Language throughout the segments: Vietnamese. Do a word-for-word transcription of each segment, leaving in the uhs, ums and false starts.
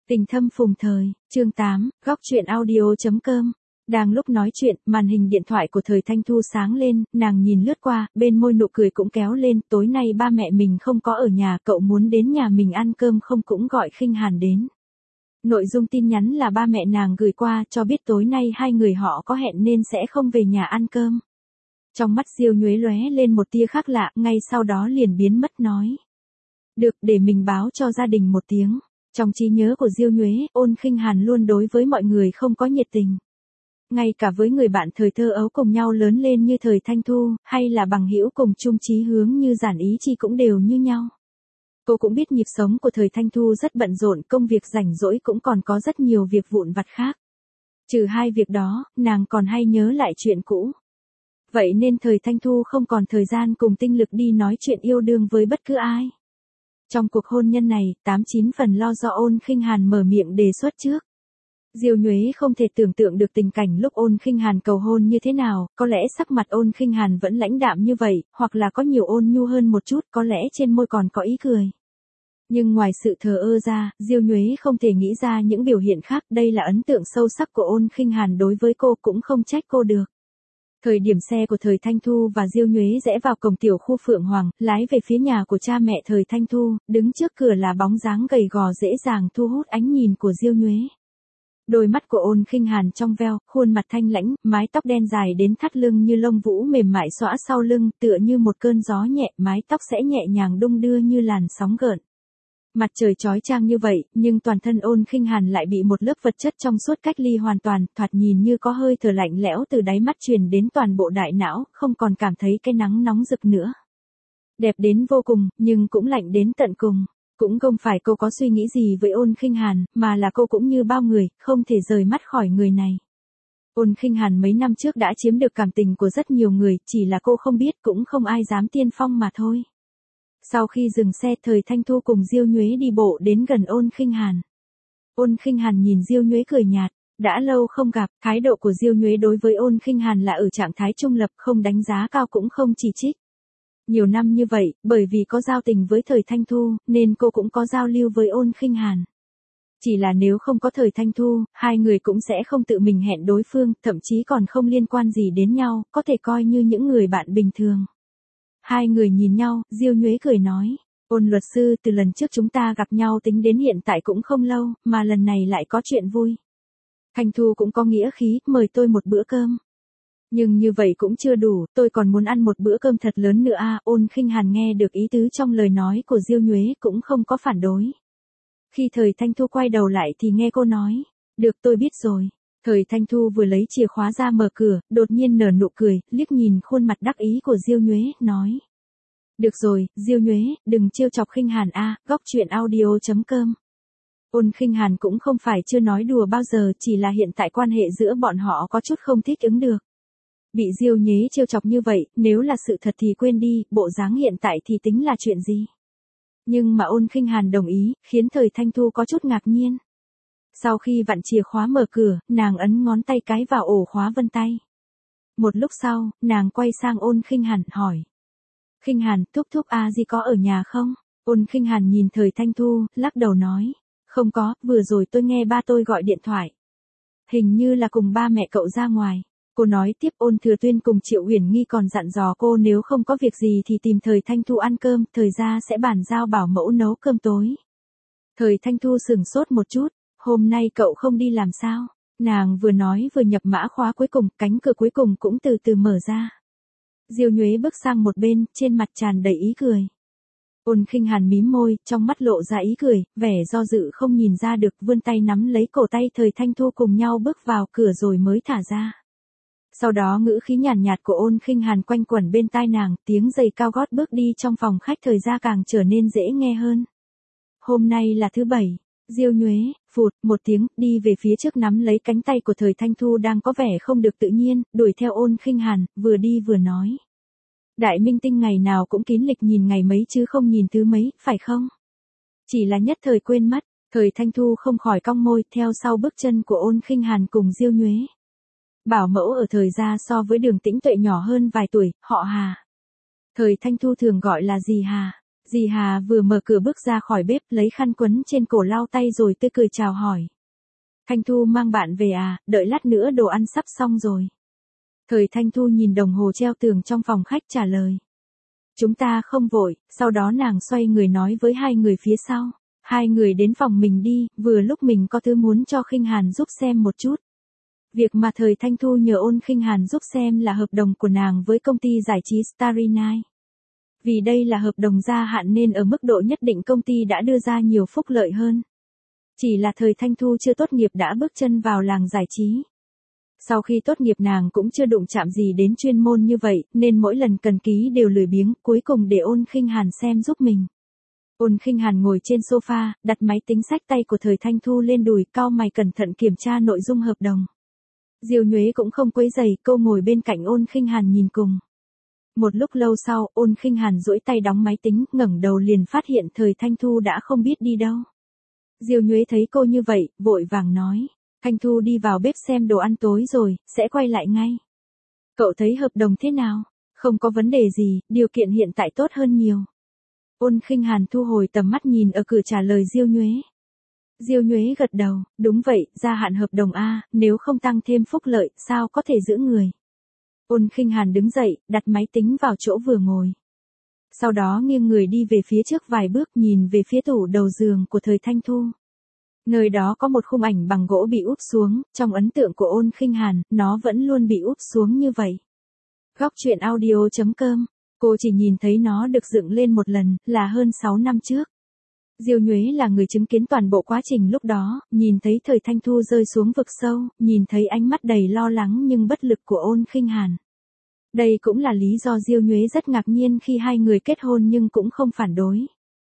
Tình thâm phùng thời, chương tám, góc truyện audio.com. Đang lúc nói chuyện, màn hình điện thoại của Thời Thanh Thu sáng lên, nàng nhìn lướt qua, bên môi nụ cười cũng kéo lên, tối nay ba mẹ mình không có ở nhà, cậu muốn đến nhà mình ăn cơm không, cũng gọi Khinh Hàn đến. Nội dung tin nhắn là ba mẹ nàng gửi qua, cho biết tối nay hai người họ có hẹn nên sẽ không về nhà ăn cơm. Trong mắt Diêu Nhuế lóe lên một tia khác lạ, ngay sau đó liền biến mất nói. Được, để mình báo cho gia đình một tiếng. Trong trí nhớ của Diêu Nhuế, Ôn Khinh Hàn luôn đối với mọi người không có nhiệt tình. Ngay cả với người bạn thời thơ ấu cùng nhau lớn lên như Thời Thanh Thu, hay là bằng hữu cùng chung chí hướng như Giản Ý Chi cũng đều như nhau. Cô cũng biết nhịp sống của Thời Thanh Thu rất bận rộn, công việc rảnh rỗi cũng còn có rất nhiều việc vụn vặt khác. Trừ hai việc đó, nàng còn hay nhớ lại chuyện cũ. Vậy nên Thời Thanh Thu không còn thời gian cùng tinh lực đi nói chuyện yêu đương với bất cứ ai. Trong cuộc hôn nhân này, tám chín phần lo do Ôn Khinh Hàn mở miệng đề xuất trước. Diêu Nhuế không thể tưởng tượng được tình cảnh lúc Ôn Khinh Hàn cầu hôn như thế nào, có lẽ sắc mặt Ôn Khinh Hàn vẫn lãnh đạm như vậy, hoặc là có nhiều ôn nhu hơn một chút, có lẽ trên môi còn có ý cười. Nhưng ngoài sự thờ ơ ra, Diêu Nhuế không thể nghĩ ra những biểu hiện khác, đây là ấn tượng sâu sắc của Ôn Khinh Hàn đối với cô, cũng không trách cô được. Thời điểm xe của Thời Thanh Thu và Diêu Nhuế rẽ vào cổng tiểu khu Phượng Hoàng, lái về phía nhà của cha mẹ Thời Thanh Thu, đứng trước cửa là bóng dáng gầy gò dễ dàng thu hút ánh nhìn của Diêu Nhuế. Đôi mắt của Ôn Khinh Hàn trong veo, khuôn mặt thanh lãnh, mái tóc đen dài đến thắt lưng như lông vũ mềm mại xõa sau lưng, tựa như một cơn gió nhẹ, mái tóc sẽ nhẹ nhàng đung đưa như làn sóng gợn. Mặt trời chói chang như vậy, nhưng toàn thân Ôn Khinh Hàn lại bị một lớp vật chất trong suốt cách ly hoàn toàn, thoạt nhìn như có hơi thở lạnh lẽo từ đáy mắt truyền đến toàn bộ đại não, không còn cảm thấy cái nắng nóng rực nữa. Đẹp đến vô cùng, nhưng cũng lạnh đến tận cùng. Cũng không phải cô có suy nghĩ gì với Ôn Khinh Hàn, mà là cô cũng như bao người, không thể rời mắt khỏi người này. Ôn Khinh Hàn mấy năm trước đã chiếm được cảm tình của rất nhiều người, chỉ là cô không biết, cũng không ai dám tiên phong mà thôi. Sau khi dừng xe, Thời Thanh Thu cùng Diêu Nhuế đi bộ đến gần Ôn Khinh Hàn. Ôn Khinh Hàn nhìn Diêu Nhuế cười nhạt, đã lâu không gặp, thái độ của Diêu Nhuế đối với Ôn Khinh Hàn là ở trạng thái trung lập, không đánh giá cao cũng không chỉ trích. Nhiều năm như vậy, bởi vì có giao tình với Thời Thanh Thu, nên cô cũng có giao lưu với Ôn Khinh Hàn. Chỉ là nếu không có Thời Thanh Thu, hai người cũng sẽ không tự mình hẹn đối phương, thậm chí còn không liên quan gì đến nhau, có thể coi như những người bạn bình thường. Hai người nhìn nhau, Diêu Nhuế cười nói, Ôn luật sư, từ lần trước chúng ta gặp nhau tính đến hiện tại cũng không lâu, mà lần này lại có chuyện vui. Thanh Thu cũng có nghĩa khí, mời tôi một bữa cơm. Nhưng như vậy cũng chưa đủ, tôi còn muốn ăn một bữa cơm thật lớn nữa à. Ôn Khinh Hàn nghe được ý tứ trong lời nói của Diêu Nhuế cũng không có phản đối. Khi Thời Thanh Thu quay đầu lại thì nghe cô nói, được, tôi biết rồi. Thời Thanh Thu vừa lấy chìa khóa ra mở cửa, đột nhiên nở nụ cười, liếc nhìn khuôn mặt đắc ý của Diêu Nhuế, nói. Được rồi, Diêu Nhuế, đừng trêu chọc Khinh Hàn a. Góc truyện audio.com. Ôn Khinh Hàn cũng không phải chưa nói đùa bao giờ, chỉ là hiện tại quan hệ giữa bọn họ có chút không thích ứng được. Bị Diêu Nhuế trêu chọc như vậy, nếu là sự thật thì quên đi, bộ dáng hiện tại thì tính là chuyện gì. Nhưng mà Ôn Khinh Hàn đồng ý, khiến Thời Thanh Thu có chút ngạc nhiên. Sau khi vặn chìa khóa mở cửa, nàng ấn ngón tay cái vào ổ khóa vân tay. Một lúc sau, nàng quay sang Ôn Khinh Hàn, hỏi. Khinh Hàn, thúc thúc a di có ở nhà không? Ôn Khinh Hàn nhìn Thời Thanh Thu, lắc đầu nói. Không có, vừa rồi tôi nghe ba tôi gọi điện thoại. Hình như là cùng ba mẹ cậu ra ngoài. Cô nói tiếp. Ôn Thừa Tuyên cùng Triệu Uyển Nghi còn dặn dò cô nếu không có việc gì thì tìm Thời Thanh Thu ăn cơm, thời ra sẽ bàn giao bảo mẫu nấu cơm tối. Thời Thanh Thu sừng sốt một chút, hôm nay cậu không đi làm sao? Nàng vừa nói vừa nhập mã khóa cuối cùng, cánh cửa cuối cùng cũng từ từ mở ra. Diêu Nhuế bước sang một bên, trên mặt tràn đầy ý cười. Ôn Khinh Hàn mím môi, trong mắt lộ ra ý cười, vẻ do dự không nhìn ra được, vươn tay nắm lấy cổ tay Thời Thanh Thu cùng nhau bước vào cửa rồi mới thả ra. Sau đó ngữ khí nhàn nhạt của Ôn Khinh Hàn quanh quẩn bên tai nàng, tiếng giày cao gót bước đi trong phòng khách thời ra càng trở nên dễ nghe hơn. Hôm nay là thứ bảy. Diêu Nhuế, phụt, một tiếng, đi về phía trước nắm lấy cánh tay của Thời Thanh Thu đang có vẻ không được tự nhiên, đuổi theo Ôn Khinh Hàn, vừa đi vừa nói. Đại minh tinh ngày nào cũng kín lịch nhìn ngày mấy chứ không nhìn thứ mấy, phải không? Chỉ là nhất thời quên mất, Thời Thanh Thu không khỏi cong môi, theo sau bước chân của Ôn Khinh Hàn cùng Diêu Nhuế. Bảo mẫu ở Thời gia so với Đường Tĩnh Tuệ nhỏ hơn vài tuổi, họ Hà. Thời Thanh Thu thường gọi là dì Hà. Dì Hà vừa mở cửa bước ra khỏi bếp lấy khăn quấn trên cổ lau tay rồi tươi cười chào hỏi. Thanh Thu mang bạn về à, đợi lát nữa đồ ăn sắp xong rồi. Thời Thanh Thu nhìn đồng hồ treo tường trong phòng khách trả lời. Chúng ta không vội, sau đó nàng xoay người nói với hai người phía sau. Hai người đến phòng mình đi, vừa lúc mình có thứ muốn cho Khinh Hàn giúp xem một chút. Việc mà thời Thanh Thu nhờ Ôn Khinh Hàn giúp xem là hợp đồng của nàng với công ty giải trí Starry Night. Vì đây là hợp đồng gia hạn nên ở mức độ nhất định công ty đã đưa ra nhiều phúc lợi hơn. Chỉ là thời Thanh Thu chưa tốt nghiệp đã bước chân vào làng giải trí. Sau khi tốt nghiệp nàng cũng chưa đụng chạm gì đến chuyên môn như vậy, nên mỗi lần cần ký đều lười biếng, cuối cùng để Ôn Khinh Hàn xem giúp mình. Ôn Khinh Hàn ngồi trên sofa, đặt máy tính xách tay của thời Thanh Thu lên đùi, cau mày cẩn thận kiểm tra nội dung hợp đồng. Diêu Nhuế cũng không quấy rầy, cô ngồi bên cạnh Ôn Khinh Hàn nhìn cùng. Một lúc lâu sau, Ôn Khinh Hàn duỗi tay đóng máy tính, ngẩng đầu liền phát hiện thời Thanh Thu đã không biết đi đâu. Diêu Nhuế thấy cô như vậy, vội vàng nói. Thanh Thu đi vào bếp xem đồ ăn tối rồi, sẽ quay lại ngay. Cậu thấy hợp đồng thế nào? Không có vấn đề gì, điều kiện hiện tại tốt hơn nhiều. Ôn Khinh Hàn thu hồi tầm mắt nhìn ở cửa trả lời Diêu Nhuế. Diêu Nhuế gật đầu, đúng vậy, gia hạn hợp đồng A, nếu không tăng thêm phúc lợi, sao có thể giữ người. Ôn Khinh Hàn đứng dậy, đặt máy tính vào chỗ vừa ngồi. Sau đó nghiêng người đi về phía trước vài bước nhìn về phía tủ đầu giường của thời Thanh Thu. Nơi đó có một khung ảnh bằng gỗ bị úp xuống, trong ấn tượng của Ôn Khinh Hàn, nó vẫn luôn bị úp xuống như vậy. Góc truyện audio chấm com, cô chỉ nhìn thấy nó được dựng lên một lần, là hơn sáu năm trước. Diêu Nhuế là người chứng kiến toàn bộ quá trình lúc đó, nhìn thấy thời Thanh Thu rơi xuống vực sâu, nhìn thấy ánh mắt đầy lo lắng nhưng bất lực của Ôn Khinh Hàn. Đây cũng là lý do Diêu Nhuế rất ngạc nhiên khi hai người kết hôn nhưng cũng không phản đối.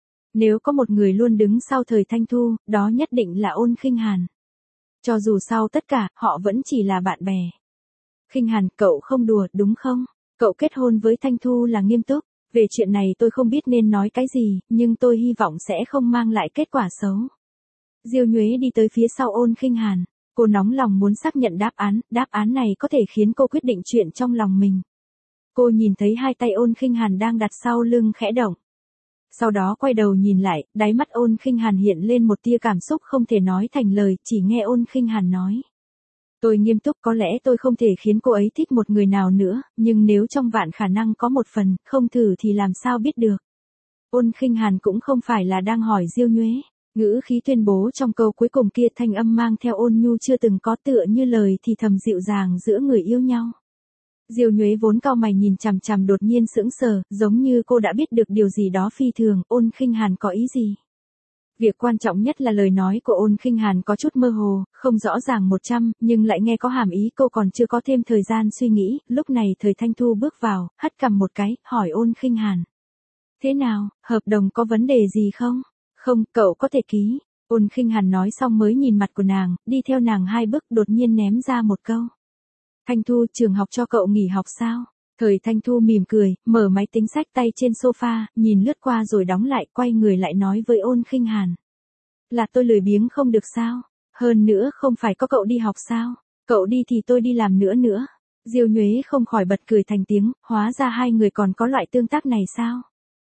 Nếu có một người luôn đứng sau thời Thanh Thu, đó nhất định là Ôn Khinh Hàn. Cho dù sau tất cả, họ vẫn chỉ là bạn bè. Khinh Hàn, cậu không đùa, đúng không? Cậu kết hôn với Thanh Thu là nghiêm túc. Về chuyện này tôi không biết nên nói cái gì, nhưng tôi hy vọng sẽ không mang lại kết quả xấu. Diêu Nhuế đi tới phía sau Ôn Khinh Hàn. Cô nóng lòng muốn xác nhận đáp án, đáp án này có thể khiến cô quyết định chuyện trong lòng mình. Cô nhìn thấy hai tay Ôn Khinh Hàn đang đặt sau lưng khẽ động. Sau đó quay đầu nhìn lại, đáy mắt Ôn Khinh Hàn hiện lên một tia cảm xúc không thể nói thành lời, chỉ nghe Ôn Khinh Hàn nói. Tôi nghiêm túc, có lẽ tôi không thể khiến cô ấy thích một người nào nữa, nhưng nếu trong vạn khả năng có một phần, không thử thì làm sao biết được. Ôn Khinh Hàn cũng không phải là đang hỏi Diêu Nhuế, ngữ khí tuyên bố trong câu cuối cùng kia thanh âm mang theo ôn nhu chưa từng có tựa như lời thì thầm dịu dàng giữa người yêu nhau. Diêu Nhuế vốn cau mày nhìn chằm chằm đột nhiên sững sờ, giống như cô đã biết được điều gì đó phi thường, Ôn Khinh Hàn có ý gì. Việc quan trọng nhất là lời nói của Ôn Khinh Hàn có chút mơ hồ, không rõ ràng một trăm, nhưng lại nghe có hàm ý cô còn chưa có thêm thời gian suy nghĩ, lúc này thời Thanh Thu bước vào, hất cằm một cái, hỏi Ôn Khinh Hàn. Thế nào, hợp đồng có vấn đề gì không? Không, cậu có thể ký. Ôn Khinh Hàn nói xong mới nhìn mặt của nàng, đi theo nàng hai bước đột nhiên ném ra một câu. Thanh Thu, trường học cho cậu nghỉ học sao? Thời Thanh Thu mỉm cười, mở máy tính xách tay trên sofa, nhìn lướt qua rồi đóng lại, quay người lại nói với Ôn Khinh Hàn. Là tôi lười biếng không được sao? Hơn nữa không phải có cậu đi học sao? Cậu đi thì tôi đi làm nữa nữa. Diêu Nhuế không khỏi bật cười thành tiếng, hóa ra hai người còn có loại tương tác này sao?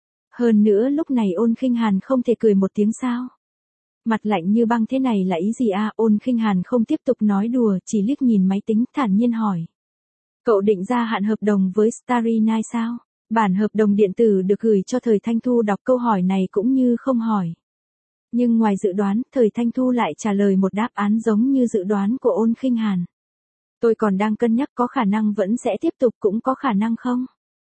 Hơn nữa lúc này Ôn Khinh Hàn không thể cười một tiếng sao? Mặt lạnh như băng thế này là ý gì a? À? Ôn Khinh Hàn không tiếp tục nói đùa, chỉ liếc nhìn máy tính thản nhiên hỏi. Cậu định gia hạn hợp đồng với Starry Night sao? Bản hợp đồng điện tử được gửi cho thời Thanh Thu đọc câu hỏi này cũng như không hỏi. Nhưng ngoài dự đoán, thời Thanh Thu lại trả lời một đáp án giống như dự đoán của Ôn Khinh Hàn. Tôi còn đang cân nhắc có khả năng vẫn sẽ tiếp tục cũng có khả năng không?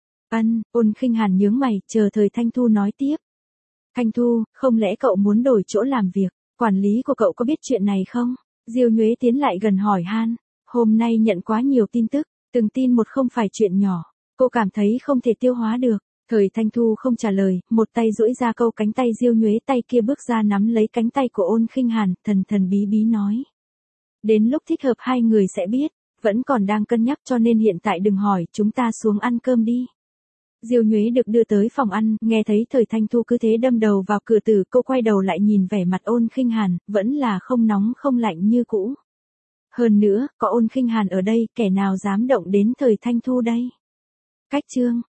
Ân, Ôn Khinh Hàn nhướng mày, chờ thời Thanh Thu nói tiếp. Thanh Thu, không lẽ cậu muốn đổi chỗ làm việc, quản lý của cậu có biết chuyện này không? Diêu Nhuế tiến lại gần hỏi han, hôm nay nhận quá nhiều tin tức, từng tin một không phải chuyện nhỏ, cô cảm thấy không thể tiêu hóa được. Thời Thanh Thu không trả lời, một tay duỗi ra câu cánh tay Diêu Nhuế, tay kia bước ra nắm lấy cánh tay của Ôn Khinh Hàn, thần thần bí bí nói. Đến lúc thích hợp hai người sẽ biết, vẫn còn đang cân nhắc cho nên hiện tại đừng hỏi, chúng ta xuống ăn cơm đi. Diêu Nhuế được đưa tới phòng ăn, nghe thấy thời Thanh Thu cứ thế đâm đầu vào cửa tử, cô quay đầu lại nhìn vẻ mặt Ôn Khinh Hàn, vẫn là không nóng không lạnh như cũ. Hơn nữa, có Ôn Khinh Hàn ở đây, kẻ nào dám động đến thời Thanh Thu đây? Cách chương